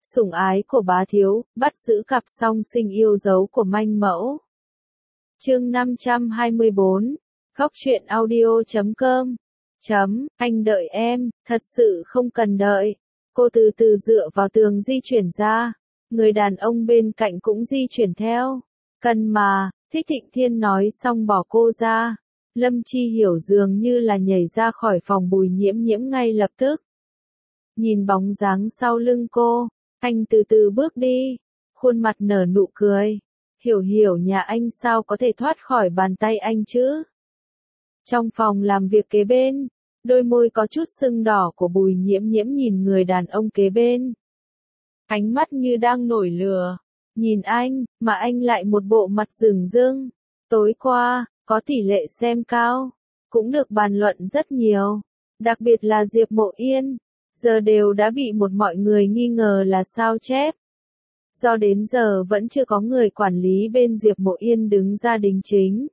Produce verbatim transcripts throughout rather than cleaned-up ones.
sủng ái của bá thiếu, bắt giữ cặp song sinh yêu dấu của manh mẫu. Chương năm trăm hai mươi bốn, góc truyện audio chấm com. Chấm, anh đợi em, thật sự không cần đợi. Cô từ từ dựa vào tường di chuyển ra, người đàn ông bên cạnh cũng di chuyển theo. Cần mà, Thích Thịnh Thiên nói xong bỏ cô ra. Lâm Chi Hiểu dường như là nhảy ra khỏi phòng Bùi Nhiễm Nhiễm ngay lập tức. Nhìn bóng dáng sau lưng cô, anh từ từ bước đi, khuôn mặt nở nụ cười. Hiểu Hiểu nhà anh sao có thể thoát khỏi bàn tay anh chứ? Trong phòng làm việc kế bên, đôi môi có chút sưng đỏ của Bùi Nhiễm Nhiễm nhìn người đàn ông kế bên. Ánh mắt như đang nổi lửa, nhìn anh, mà anh lại một bộ mặt rừng rưng. Tối qua, có tỷ lệ xem cao, cũng được bàn luận rất nhiều, đặc biệt là Diệp Mộ Yên, giờ đều đã bị một mọi người nghi ngờ là sao chép. Do đến giờ vẫn chưa có người quản lý bên Diệp Mộ Yên đứng ra đính chính.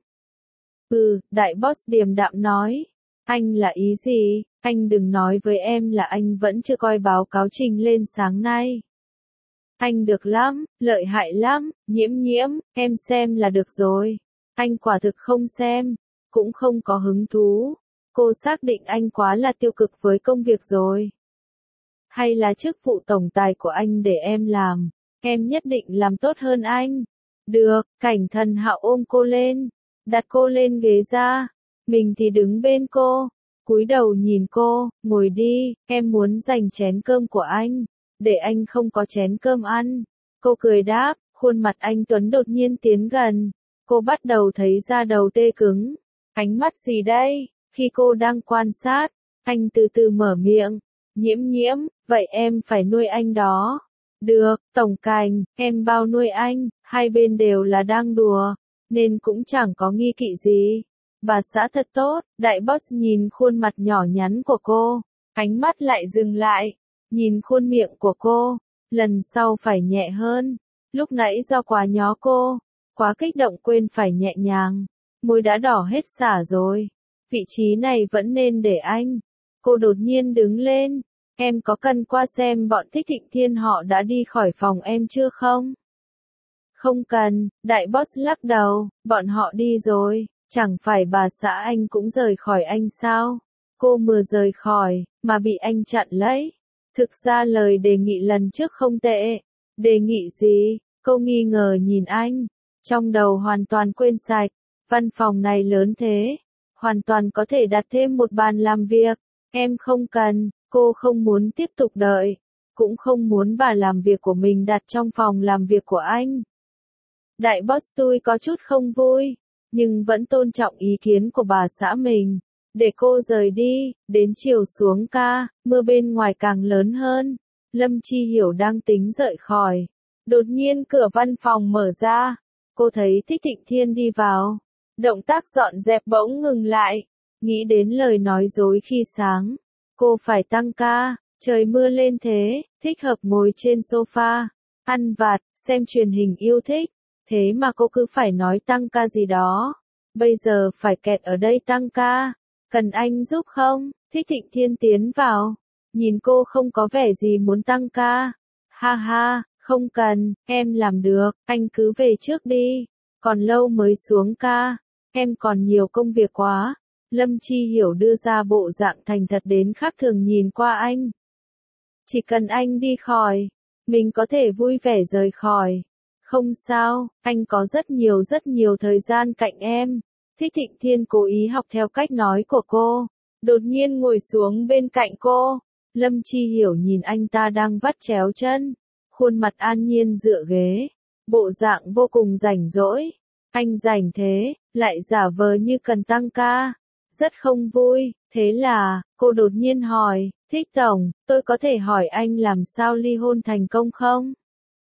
Ừ, đại boss điềm đạm nói. Anh là ý gì? Anh đừng nói với em là anh vẫn chưa coi báo cáo trình lên sáng nay. Anh được lắm, lợi hại lắm, Nhiễm Nhiễm, em xem là được rồi. Anh quả thực không xem, cũng không có hứng thú. Cô xác định anh quá là tiêu cực với công việc rồi. Hay là chức vụ tổng tài của anh để em làm, em nhất định làm tốt hơn anh. Được, Cảnh Thần Hạo ôm cô lên, đặt cô lên ghế ra, mình thì đứng bên cô, cúi đầu nhìn cô, ngồi đi, em muốn giành chén cơm của anh, để anh không có chén cơm ăn. Cô cười đáp, khuôn mặt anh Tuấn đột nhiên tiến gần, cô bắt đầu thấy da đầu tê cứng. Ánh mắt gì đây? Khi cô đang quan sát, anh từ từ mở miệng, Nhiễm Nhiễm, vậy em phải nuôi anh đó. Được, Tổng Cảnh, em bao nuôi anh, hai bên đều là đang đùa, nên cũng chẳng có nghi kỵ gì. Bà xã thật tốt, đại boss nhìn khuôn mặt nhỏ nhắn của cô, ánh mắt lại dừng lại, nhìn khuôn miệng của cô, lần sau phải nhẹ hơn. Lúc nãy do quá nhó cô, quá kích động quên phải nhẹ nhàng, môi đã đỏ hết xả rồi. Vị trí này vẫn nên để anh. Cô đột nhiên đứng lên, em có cần qua xem bọn Thích Thịnh Thiên họ đã đi khỏi phòng em chưa không? Không cần, đại boss lắc đầu, bọn họ đi rồi, chẳng phải bà xã anh cũng rời khỏi anh sao? Cô vừa rời khỏi, mà bị anh chặn lấy. Thực ra lời đề nghị lần trước không tệ. Đề nghị gì? Cô nghi ngờ nhìn anh, trong đầu hoàn toàn quên sạch, văn phòng này lớn thế, hoàn toàn có thể đặt thêm một bàn làm việc. Em không cần, cô không muốn tiếp tục đợi, cũng không muốn bà làm việc của mình đặt trong phòng làm việc của anh. Đại boss tôi có chút không vui, nhưng vẫn tôn trọng ý kiến của bà xã mình, để cô rời đi. Đến chiều xuống ca, mưa bên ngoài càng lớn hơn, Lâm Chi Hiểu đang tính rời khỏi. Đột nhiên cửa văn phòng mở ra, cô thấy Thích Thịnh Thiên đi vào, động tác dọn dẹp bỗng ngừng lại, nghĩ đến lời nói dối khi sáng, cô phải tăng ca, trời mưa lên thế, thích hợp ngồi trên sofa, ăn vặt, xem truyền hình yêu thích, thế mà cô cứ phải nói tăng ca gì đó, bây giờ phải kẹt ở đây tăng ca, cần anh giúp không? Thích Thịnh Thiên tiến vào, nhìn cô không có vẻ gì muốn tăng ca, ha ha. Không cần, em làm được, anh cứ về trước đi, còn lâu mới xuống ca, em còn nhiều công việc quá. Lâm Chi Hiểu đưa ra bộ dạng thành thật đến khác thường nhìn qua anh. Chỉ cần anh đi khỏi, mình có thể vui vẻ rời khỏi. Không sao, anh có rất nhiều rất nhiều thời gian cạnh em. Thích Thịnh Thiên cố ý học theo cách nói của cô, đột nhiên ngồi xuống bên cạnh cô. Lâm Chi Hiểu nhìn anh ta đang vắt chéo chân, khuôn mặt an nhiên dựa ghế, bộ dạng vô cùng rảnh rỗi. Anh rảnh thế, lại giả vờ như cần tăng ca, rất không vui. Thế là, cô đột nhiên hỏi, Thích Tổng, tôi có thể hỏi anh làm sao ly hôn thành công không?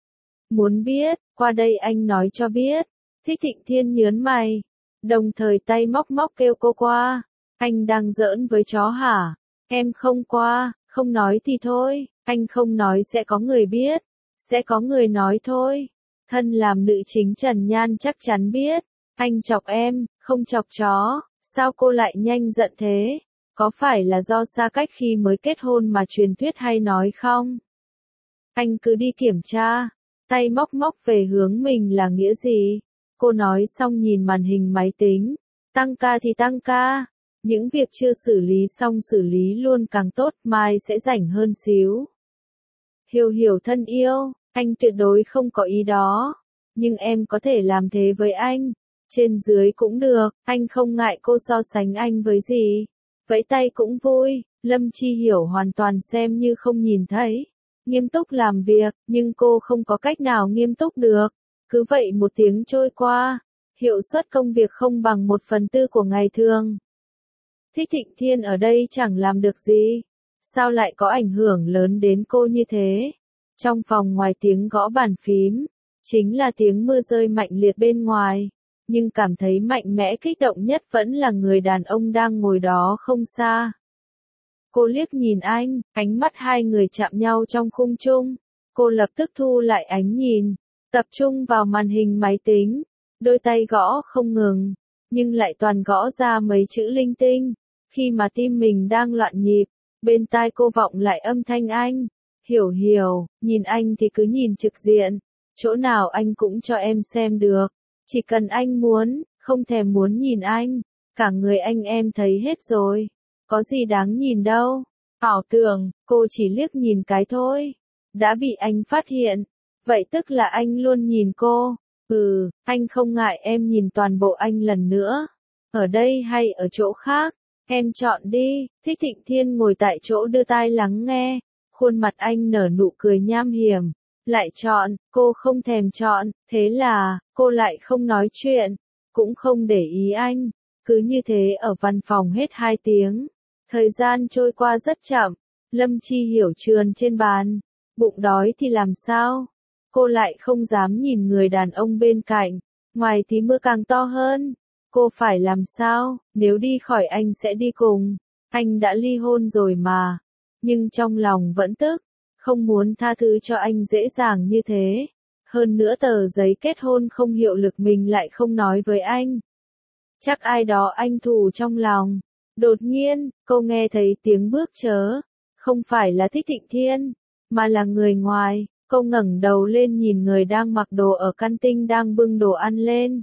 Muốn biết, qua đây anh nói cho biết. Thích Thịnh Thiên nhớn mày, đồng thời tay móc móc kêu cô qua. Anh đang giỡn với chó hả? Em không qua, không nói thì thôi, anh không nói sẽ có người biết. Sẽ có người nói thôi. Thân làm nữ chính Trần Nhan chắc chắn biết. Anh chọc em, không chọc chó. Sao cô lại nhanh giận thế? Có phải là do xa cách khi mới kết hôn mà truyền thuyết hay nói không? anh cứ đi kiểm tra. Tay móc móc về hướng mình là nghĩa gì? Cô nói xong nhìn màn hình máy tính. Tăng ca thì tăng ca. Những việc chưa xử lý xong xử lý luôn càng tốt, mai sẽ rảnh hơn xíu. Hiểu hiểu thân yêu, anh tuyệt đối không có ý đó. Nhưng em có thể làm thế với anh. Trên dưới cũng được, anh không ngại cô so sánh anh với gì. Vẫy tay cũng vui, Lâm Chi Hiểu hoàn toàn xem như không nhìn thấy. Nghiêm túc làm việc, nhưng cô không có cách nào nghiêm túc được. Cứ vậy một tiếng trôi qua, hiệu suất công việc không bằng một phần tư của ngày thường. Thích Thịnh Thiên ở đây chẳng làm được gì. Sao lại có ảnh hưởng lớn đến cô như thế? Trong phòng ngoài tiếng gõ bàn phím, chính là tiếng mưa rơi mạnh liệt bên ngoài. Nhưng cảm thấy mạnh mẽ kích động nhất vẫn là người đàn ông đang ngồi đó không xa. Cô liếc nhìn anh, ánh mắt hai người chạm nhau trong khung chung. Cô lập tức thu lại ánh nhìn, tập trung vào màn hình máy tính. Đôi tay gõ không ngừng, nhưng lại toàn gõ ra mấy chữ linh tinh. Khi mà tim mình đang loạn nhịp, bên tai cô vọng lại âm thanh anh. Hiểu hiểu, nhìn anh thì cứ nhìn trực diện. Chỗ nào anh cũng cho em xem được. Chỉ cần anh muốn, không thèm muốn nhìn anh. Cả người anh em thấy hết rồi. Có gì đáng nhìn đâu. Ảo tưởng, cô chỉ liếc nhìn cái thôi. Đã bị anh phát hiện. Vậy tức là anh luôn nhìn cô. Ừ, anh không ngại em nhìn toàn bộ anh lần nữa. Ở đây hay ở chỗ khác. Em chọn đi. Thích Thịnh Thiên ngồi tại chỗ đưa tai lắng nghe. Khuôn mặt anh nở nụ cười nham hiểm. Lại chọn, cô không thèm chọn. Thế là, cô lại không nói chuyện. Cũng không để ý anh. Cứ như thế ở văn phòng hết hai tiếng. Thời gian trôi qua rất chậm. Lâm Chi Hiểu trườn trên bàn. Bụng đói thì làm sao? Cô lại không dám nhìn người đàn ông bên cạnh. Ngoài thì mưa càng to hơn. Cô phải làm sao? Nếu đi khỏi anh sẽ đi cùng. Anh đã ly hôn rồi mà. Nhưng trong lòng vẫn tức. Không muốn tha thứ cho anh dễ dàng như thế. Hơn nữa tờ giấy kết hôn không hiệu lực mình lại không nói với anh. Chắc ai đó anh thù trong lòng. Đột nhiên, cô nghe thấy tiếng bước chớ. Không phải là Thích Thịnh Thiên, mà là người ngoài. Cô ngẩng đầu lên nhìn người đang mặc đồ ở căn tin đang bưng đồ ăn lên.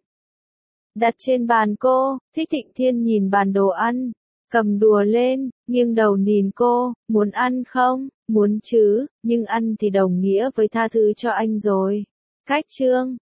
Đặt trên bàn cô, Thích Thịnh Thiên nhìn bàn đồ ăn. Cầm đùa lên, nghiêng đầu nhìn cô, muốn ăn không? Muốn chứ, nhưng ăn thì đồng nghĩa với tha thứ cho anh rồi. Cách chương